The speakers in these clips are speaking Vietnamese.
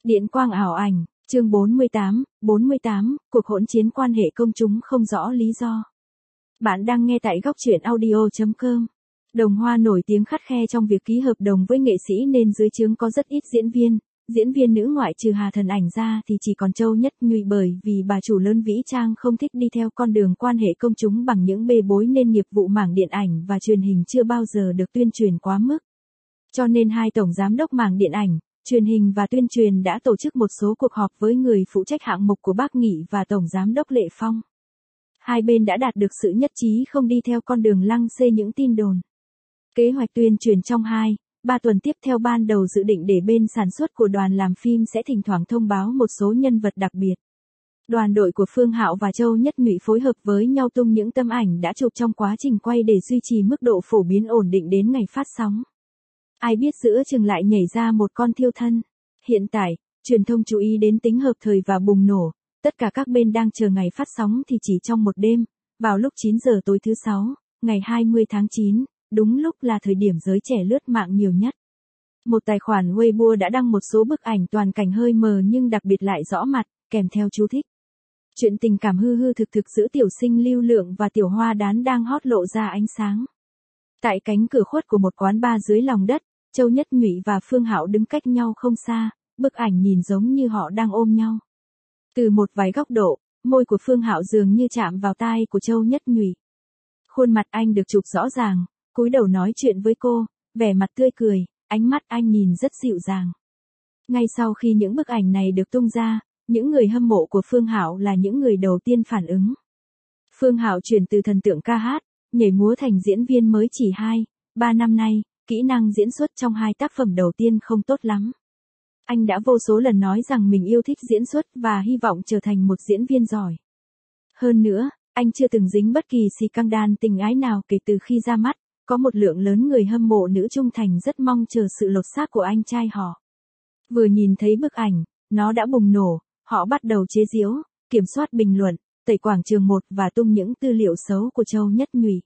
Điện quang ảo ảnh, chương 48, cuộc hỗn chiến quan hệ công chúng không rõ lý do. Bạn đang nghe tại góc truyện audio.com. Đồng Hoa nổi tiếng khắt khe trong việc ký hợp đồng với nghệ sĩ nên dưới trướng có rất ít diễn viên nữ ngoại trừ Hà Thần Ảnh ra thì chỉ còn Châu Nhất Nhụy, bởi vì bà chủ lớn Vĩ Trang không thích đi theo con đường quan hệ công chúng bằng những bê bối nên nghiệp vụ mảng điện ảnh và truyền hình chưa bao giờ được tuyên truyền quá mức. Cho nên hai tổng giám đốc mảng điện ảnh, truyền hình và tuyên truyền đã tổ chức một số cuộc họp với người phụ trách hạng mục của Bác Nghị và tổng giám đốc Lệ Phong. Hai bên đã đạt được sự nhất trí không đi theo con đường lăng xê những tin đồn. Kế hoạch tuyên truyền trong 2-3 tuần tiếp theo ban đầu dự định để bên sản xuất của đoàn làm phim sẽ thỉnh thoảng thông báo một số nhân vật đặc biệt. Đoàn đội của Phương Hạo và Châu Nhất Nhụy phối hợp với nhau tung những tấm ảnh đã chụp trong quá trình quay để duy trì mức độ phổ biến ổn định đến ngày phát sóng. Ai biết giữa chừng lại nhảy ra một con thiêu thân. Hiện tại, truyền thông chú ý đến tính hợp thời và bùng nổ. Tất cả các bên đang chờ ngày phát sóng thì chỉ trong một đêm, vào lúc 9 giờ tối thứ 6, ngày 20 tháng 9, đúng lúc là thời điểm giới trẻ lướt mạng nhiều nhất. Một tài khoản Weibo đã đăng một số bức ảnh toàn cảnh hơi mờ nhưng đặc biệt lại rõ mặt, kèm theo chú thích. Chuyện tình cảm hư hư thực thực giữa tiểu sinh Lưu Lượng và tiểu hoa đán đang hót lộ ra ánh sáng. Tại cánh cửa khuất của một quán bar dưới lòng đất, Châu Nhất Nhụy và Phương Hạo đứng cách nhau không xa, bức ảnh nhìn giống như họ đang ôm nhau. Từ một vài góc độ, môi của Phương Hạo dường như chạm vào tai của Châu Nhất Nhụy. Khuôn mặt anh được chụp rõ ràng, cúi đầu nói chuyện với cô, vẻ mặt tươi cười, ánh mắt anh nhìn rất dịu dàng. Ngay sau khi những bức ảnh này được tung ra, những người hâm mộ của Phương Hạo là những người đầu tiên phản ứng. Phương Hạo chuyển từ thần tượng ca hát, nhảy múa thành diễn viên mới chỉ 2-3 năm nay, kỹ năng diễn xuất trong 2 tác phẩm đầu tiên không tốt lắm. Anh đã vô số lần nói rằng mình yêu thích diễn xuất và hy vọng trở thành một diễn viên giỏi. Hơn nữa, anh chưa từng dính bất kỳ scandal tình ái nào kể từ khi ra mắt, có một lượng lớn người hâm mộ nữ trung thành rất mong chờ sự lột xác của anh trai họ. Vừa nhìn thấy bức ảnh, nó đã bùng nổ, họ bắt đầu chế giễu, kiểm soát bình luận, tẩy quảng trường và tung những tư liệu xấu của Châu Nhất Nhụy.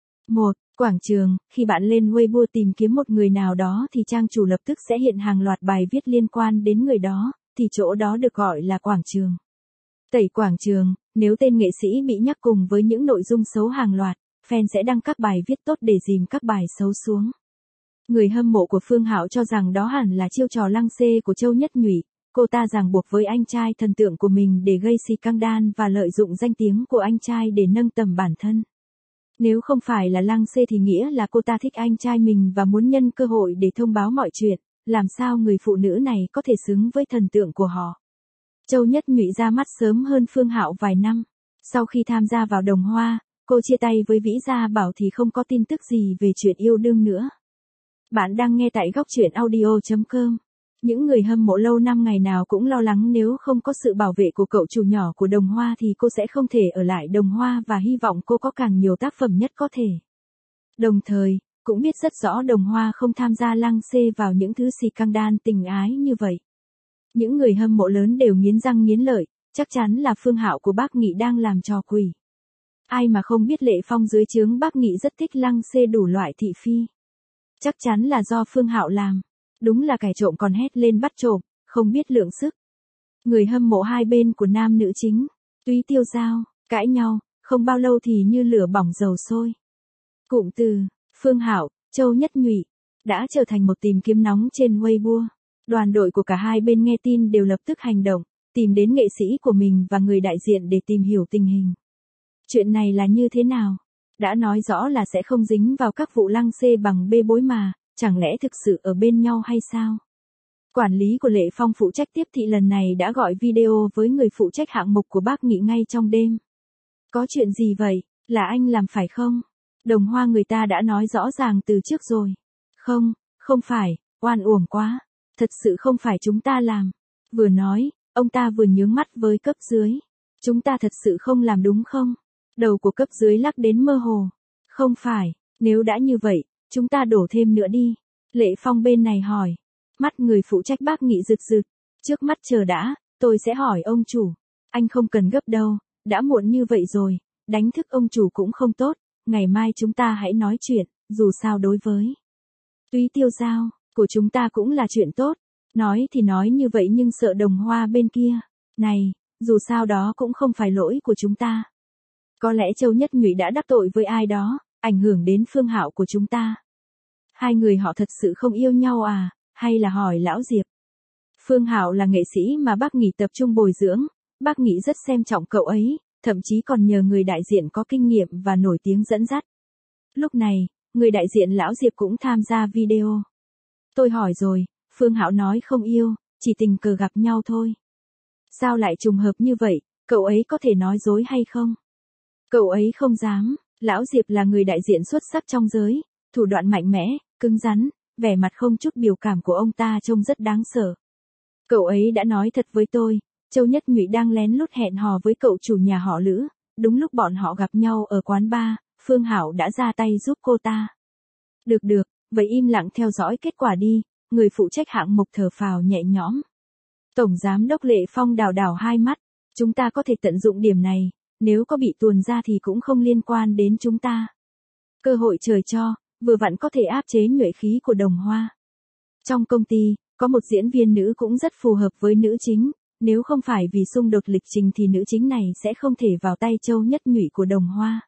Quảng trường, khi bạn lên Weibo tìm kiếm một người nào đó thì trang chủ lập tức sẽ hiện hàng loạt bài viết liên quan đến người đó, thì chỗ đó được gọi là quảng trường. Tẩy quảng trường, nếu tên nghệ sĩ bị nhắc cùng với những nội dung xấu hàng loạt, fan sẽ đăng các bài viết tốt để dìm các bài xấu xuống. Người hâm mộ của Phương Hạo cho rằng đó hẳn là chiêu trò lăng xê của Châu Nhất Nhụy, cô ta ràng buộc với anh trai thần tượng của mình để gây scandal và lợi dụng danh tiếng của anh trai để nâng tầm bản thân. Nếu không phải là lăng xê thì nghĩa là cô ta thích anh trai mình và muốn nhân cơ hội để thông báo mọi chuyện, làm sao người phụ nữ này có thể xứng với thần tượng của họ. Châu Nhất Nhụy ra mắt sớm hơn Phương Hạo vài năm. Sau khi tham gia vào Đồng Hoa, cô chia tay với Vĩ Gia Bảo thì không có tin tức gì về chuyện yêu đương nữa. Bạn đang nghe tại góc truyện audio.com. Những người hâm mộ lâu năm ngày nào cũng lo lắng nếu không có sự bảo vệ của cậu chủ nhỏ của Đồng Hoa thì cô sẽ không thể ở lại Đồng Hoa và hy vọng cô có càng nhiều tác phẩm nhất có thể. Đồng thời, cũng biết rất rõ Đồng Hoa không tham gia lăng xê vào những thứ scandal tình ái như vậy. Những người hâm mộ lớn đều nghiến răng nghiến lợi, chắc chắn là Phương Hạo của Bác Nghị đang làm trò quỷ. Ai mà không biết Lệ Phong dưới trướng Bác Nghị rất thích lăng xê đủ loại thị phi. Chắc chắn là do Phương Hạo làm. Đúng là kẻ trộm còn hét lên bắt trộm, không biết lượng sức. Người hâm mộ hai bên của nam nữ chính, Túy Tiêu Dao, cãi nhau, không bao lâu thì như lửa bỏng dầu sôi. Cụm từ, Phương Hạo, Châu Nhất Nhụy, đã trở thành một tìm kiếm nóng trên Weibo. Đoàn đội của cả hai bên nghe tin đều lập tức hành động, tìm đến nghệ sĩ của mình và người đại diện để tìm hiểu tình hình. Chuyện này là như thế nào? Đã nói rõ là sẽ không dính vào các vụ lăng xê bằng bê bối mà. Chẳng lẽ thực sự ở bên nhau hay sao? Quản lý của Lệ Phong phụ trách tiếp thị lần này đã gọi video với người phụ trách hạng mục của Bác Nghị ngay trong đêm. Có chuyện gì vậy? Là anh làm phải không? Đồng Hoa người ta đã nói rõ ràng từ trước rồi. Không phải, oan uổng quá. Thật sự không phải chúng ta làm. Vừa nói, ông ta vừa nhướng mắt với cấp dưới. Chúng ta thật sự không làm đúng không? Đầu của cấp dưới lắc đến mơ hồ. Không phải, nếu đã như vậy, chúng ta đổ thêm nữa đi. Lệ Phong bên này hỏi. Mắt người phụ trách Bác Nghị rực rực. Trước mắt chờ đã, tôi sẽ hỏi ông chủ. Anh không cần gấp đâu, đã muộn như vậy rồi, đánh thức ông chủ cũng không tốt, ngày mai chúng ta hãy nói chuyện, dù sao đối với Túy Tiêu Dao của chúng ta cũng là chuyện tốt. Nói thì nói như vậy nhưng sợ Đồng Hoa bên kia. Này, dù sao đó cũng không phải lỗi của chúng ta. Có lẽ Châu Nhất Nhụy đã đắc tội với ai đó, ảnh hưởng đến Phương Hạo của chúng ta. Hai người họ thật sự không yêu nhau à, hay là hỏi Lão Diệp. Phương Hạo là nghệ sĩ mà bác Nghị tập trung bồi dưỡng, bác Nghị rất xem trọng cậu ấy, thậm chí còn nhờ người đại diện có kinh nghiệm và nổi tiếng dẫn dắt. Lúc này, người đại diện Lão Diệp cũng tham gia video. Tôi hỏi rồi, Phương Hạo nói không yêu, chỉ tình cờ gặp nhau thôi. Sao lại trùng hợp như vậy, cậu ấy có thể nói dối hay không? Cậu ấy không dám, Lão Diệp là người đại diện xuất sắc trong giới, thủ đoạn mạnh mẽ, cứng rắn, vẻ mặt không chút biểu cảm của ông ta trông rất đáng sợ. Cậu ấy đã nói thật với tôi, Châu Nhất Nhụy đang lén lút hẹn hò với cậu chủ nhà họ Lữ, đúng lúc bọn họ gặp nhau ở quán bar, Phương Hạo đã ra tay giúp cô ta. Được, vậy im lặng theo dõi kết quả đi, người phụ trách hạng mục thở phào nhẹ nhõm. Tổng Giám đốc Lệ Phong đảo đảo hai mắt, chúng ta có thể tận dụng điểm này, nếu có bị tuồn ra thì cũng không liên quan đến chúng ta. Cơ hội trời cho, vừa vặn có thể áp chế nhuệ khí của Đồng Hoa. Trong công ty, có một diễn viên nữ cũng rất phù hợp với nữ chính, nếu không phải vì xung đột lịch trình thì nữ chính này sẽ không thể vào tay Châu Nhất Nhụy của Đồng Hoa.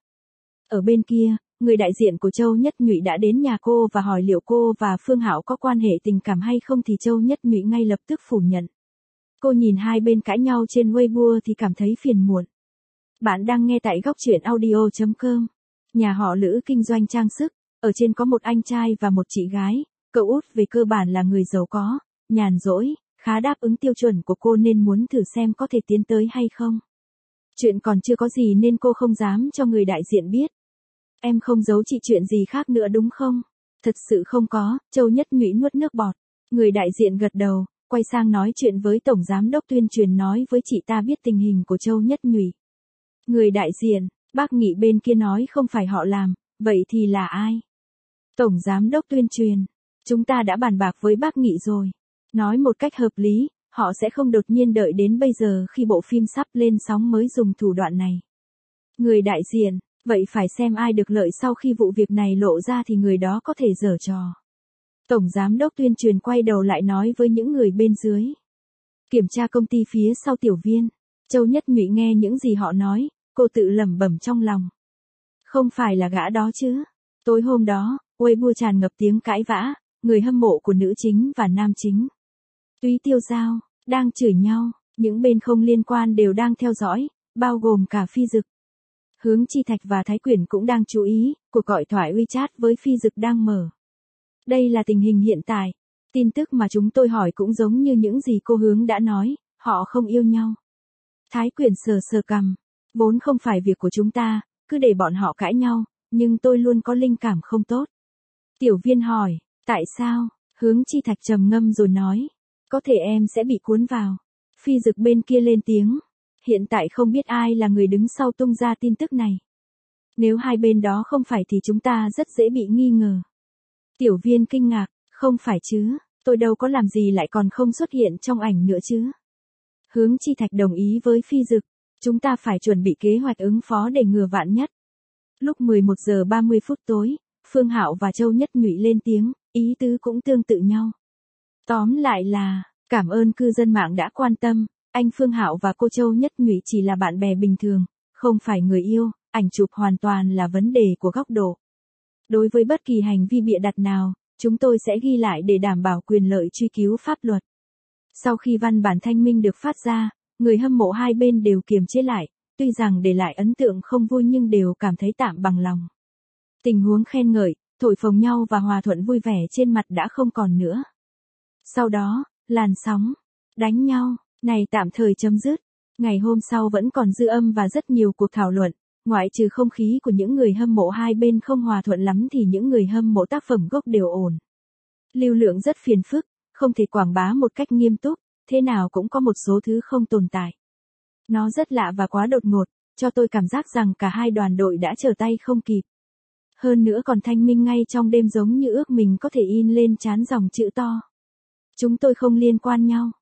Ở bên kia, người đại diện của Châu Nhất Nhụy đã đến nhà cô và hỏi liệu cô và Phương Hạo có quan hệ tình cảm hay không thì Châu Nhất Nhụy ngay lập tức phủ nhận. Cô nhìn hai bên cãi nhau trên Weibo thì cảm thấy phiền muộn. Bạn đang nghe tại góc truyện audio.com. Nhà họ Lữ kinh doanh trang sức, ở trên có một anh trai và một chị gái, cậu út về cơ bản là người giàu có, nhàn rỗi, khá đáp ứng tiêu chuẩn của cô nên muốn thử xem có thể tiến tới hay không. Chuyện còn chưa có gì nên cô không dám cho người đại diện biết. Em không giấu chị chuyện gì khác nữa đúng không? Thật sự không có, Châu Nhất Nhụy nuốt nước bọt. Người đại diện gật đầu, quay sang nói chuyện với Tổng Giám đốc tuyên truyền nói với chị ta biết tình hình của Châu Nhất Nhụy. Người đại diện, bác Nghị bên kia nói không phải họ làm, vậy thì là ai? Tổng Giám đốc tuyên truyền, chúng ta đã bàn bạc với bác Nghị rồi. Nói một cách hợp lý, họ sẽ không đột nhiên đợi đến bây giờ khi bộ phim sắp lên sóng mới dùng thủ đoạn này. Người đại diện, vậy phải xem ai được lợi sau khi vụ việc này lộ ra thì người đó có thể giở trò. Tổng Giám đốc tuyên truyền quay đầu lại nói với những người bên dưới. Kiểm tra công ty phía sau Tiểu Viên. Châu Nhất Nhụy nghe những gì họ nói, cô tự lẩm bẩm trong lòng. Không phải là gã đó chứ. Tối hôm đó, Weibo tràn ngập tiếng cãi vã, người hâm mộ của nữ chính và nam chính. Túy Tiêu Giao, đang chửi nhau, những bên không liên quan đều đang theo dõi, bao gồm cả Phi Dực. Hướng Chi Thạch và Thái Quyển cũng đang chú ý, cuộc gọi thoại WeChat với Phi Dực đang mở. Đây là tình hình hiện tại. Tin tức mà chúng tôi hỏi cũng giống như những gì cô Hướng đã nói, họ không yêu nhau. Thái Quyển sờ sờ cằm, vốn không phải việc của chúng ta, cứ để bọn họ cãi nhau, nhưng tôi luôn có linh cảm không tốt. Tiểu Viên hỏi, tại sao? Hướng Chi Thạch trầm ngâm rồi nói, có thể em sẽ bị cuốn vào. Phi Dực bên kia lên tiếng, hiện tại không biết ai là người đứng sau tung ra tin tức này. Nếu hai bên đó không phải thì chúng ta rất dễ bị nghi ngờ. Tiểu Viên kinh ngạc, không phải chứ, tôi đâu có làm gì lại còn không xuất hiện trong ảnh nữa chứ. Hướng Chi Thạch đồng ý với Phi Dực, chúng ta phải chuẩn bị kế hoạch ứng phó để ngừa vạn nhất. Lúc 11 giờ 30 phút tối, Phương Hạo và Châu Nhất Nhụy lên tiếng, ý tứ cũng tương tự nhau. Tóm lại là, cảm ơn cư dân mạng đã quan tâm, anh Phương Hạo và cô Châu Nhất Nhụy chỉ là bạn bè bình thường, không phải người yêu, ảnh chụp hoàn toàn là vấn đề của góc độ. Đối với bất kỳ hành vi bịa đặt nào, chúng tôi sẽ ghi lại để đảm bảo quyền lợi truy cứu pháp luật. Sau khi văn bản thanh minh được phát ra, người hâm mộ hai bên đều kiềm chế lại, tuy rằng để lại ấn tượng không vui nhưng đều cảm thấy tạm bằng lòng. Tình huống khen ngợi, thổi phồng nhau và hòa thuận vui vẻ trên mặt đã không còn nữa. Sau đó, làn sóng, đánh nhau, này tạm thời chấm dứt. Ngày hôm sau vẫn còn dư âm và rất nhiều cuộc thảo luận, ngoại trừ không khí của những người hâm mộ hai bên không hòa thuận lắm thì những người hâm mộ tác phẩm gốc đều ổn. Lưu lượng rất phiền phức, không thể quảng bá một cách nghiêm túc, thế nào cũng có một số thứ không tồn tại. Nó rất lạ và quá đột ngột, cho tôi cảm giác rằng cả hai đoàn đội đã trở tay không kịp. Hơn nữa còn thanh minh ngay trong đêm giống như ước mình có thể in lên trán dòng chữ to. Chúng tôi không liên quan nhau.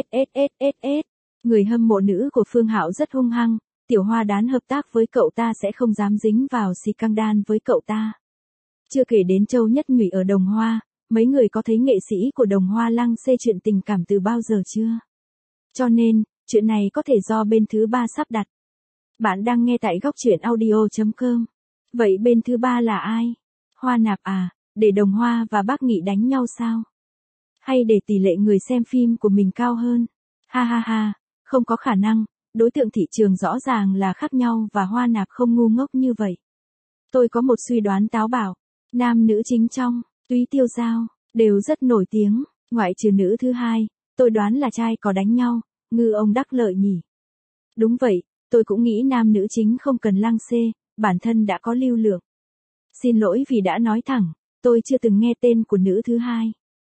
SSSSS. Người hâm mộ nữ của Phương Hạo rất hung hăng, Tiểu Hoa Đán hợp tác với cậu ta sẽ không dám dính vào scandal với cậu ta. Chưa kể đến Châu Nhất Nhụy ở Đồng Hoa, Mấy người có thấy nghệ sĩ của Đồng Hoa Lăng xê chuyện tình cảm từ bao giờ chưa? Cho nên, chuyện này có thể do bên thứ ba sắp đặt. Bạn đang nghe tại góc truyện audio.com. Vậy bên thứ ba là ai? Hoa Nạp à, để Đồng Hoa và bác Nghị đánh nhau sao? Hay để tỷ lệ người xem phim của mình cao hơn? Ha ha ha, không có khả năng, đối tượng thị trường rõ ràng là khác nhau và Hoa Nạp không ngu ngốc như vậy. Tôi có một suy đoán táo bạo, nam nữ chính trong Túy Tiêu Dao đều rất nổi tiếng, ngoại trừ nữ thứ hai, tôi đoán là trai có đánh nhau, ngư ông đắc lợi nhỉ. Đúng vậy, tôi cũng nghĩ nam nữ chính không cần lăng xê, bản thân đã có lưu lượng. Xin lỗi vì đã nói thẳng, tôi chưa từng nghe tên của nữ thứ hai.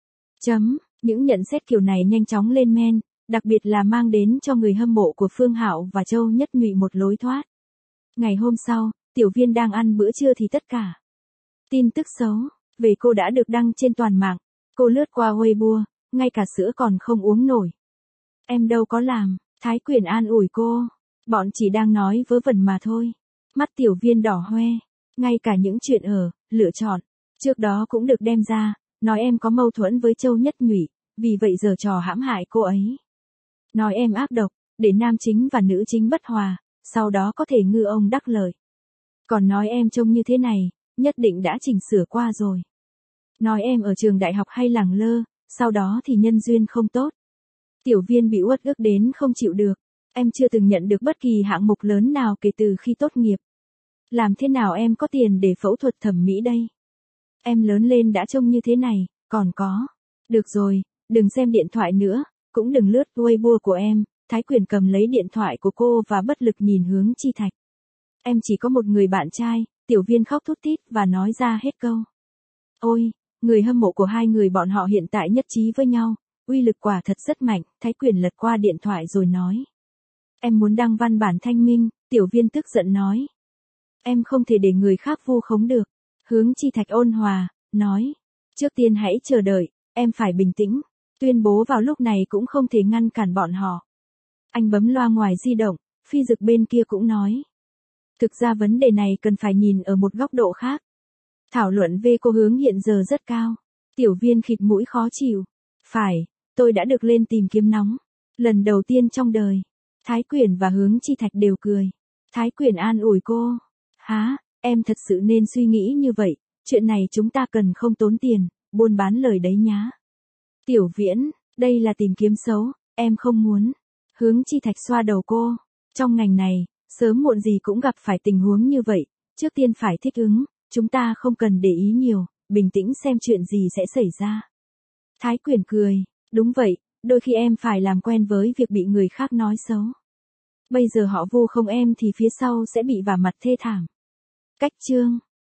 Những nhận xét kiểu này nhanh chóng lên men, đặc biệt là mang đến cho người hâm mộ của Phương Hạo và Châu Nhất Nhụy một lối thoát. Ngày hôm sau, Tiểu Viên đang ăn bữa trưa thì tất cả tin tức xấu về cô đã được đăng trên toàn mạng. Cô lướt qua Weibo, ngay cả sữa còn không uống nổi. Em đâu có làm, Thái Quyền an ủi cô. Bọn chỉ đang nói vớ vẩn mà thôi. Mắt Tiểu Viên đỏ hoe, ngay cả những chuyện lựa chọn trước đó cũng được đem ra, nói em có mâu thuẫn với Châu Nhất Nhụy, vì vậy giở trò hãm hại cô ấy. Nói em ác độc, để nam chính và nữ chính bất hòa, sau đó có thể ngư ông đắc lợi. Còn nói em trông như thế này, nhất định đã chỉnh sửa qua rồi. Nói em ở trường đại học hay lẳng lơ, sau đó thì nhân duyên không tốt. Tiểu Viên bị uất ức đến không chịu được. Em chưa từng nhận được bất kỳ hạng mục lớn nào kể từ khi tốt nghiệp. Làm thế nào em có tiền để phẫu thuật thẩm mỹ đây? Em lớn lên đã trông như thế này, còn có. Được rồi, đừng xem điện thoại nữa, cũng đừng lướt Weibo của em. Thái Quyền cầm lấy điện thoại của cô và bất lực nhìn hướng Chi Thạch. Em chỉ có một người bạn trai. Tiểu Viên khóc thút thít và nói ra hết câu. Ôi, người hâm mộ của hai người bọn họ hiện tại nhất trí với nhau. Uy lực quả thật rất mạnh. Thái Quyền lật qua điện thoại rồi nói. Em muốn đăng văn bản thanh minh. Tiểu Viên tức giận nói. Em không thể để người khác vu khống được. Hướng Chi Thạch ôn hòa, nói. Trước tiên hãy chờ đợi, em phải bình tĩnh. Tuyên bố vào lúc này cũng không thể ngăn cản bọn họ. Anh bấm loa ngoài di động, Phi Dực bên kia cũng nói. Thực ra vấn đề này cần phải nhìn ở một góc độ khác. Thảo luận về cô Hướng hiện giờ rất cao. Tiểu Viên khịt mũi khó chịu. Phải, tôi đã được lên tìm kiếm nóng. Lần đầu tiên trong đời. Thái Quyền và Hướng Chi Thạch đều cười. Thái Quyền an ủi cô. Hả, em thật sự nên suy nghĩ như vậy. Chuyện này chúng ta cần không tốn tiền, buôn bán lời đấy nhá. Tiểu Viễn, đây là tìm kiếm xấu, em không muốn. Hướng Chi Thạch xoa đầu cô. Trong ngành này, sớm muộn gì cũng gặp phải tình huống như vậy. Trước tiên phải thích ứng, chúng ta không cần để ý nhiều, bình tĩnh xem chuyện gì sẽ xảy ra. Thái Quyền cười, đúng vậy, đôi khi em phải làm quen với việc bị người khác nói xấu. Bây giờ họ vu không em thì phía sau sẽ bị vả mặt thê thảm. Cách chương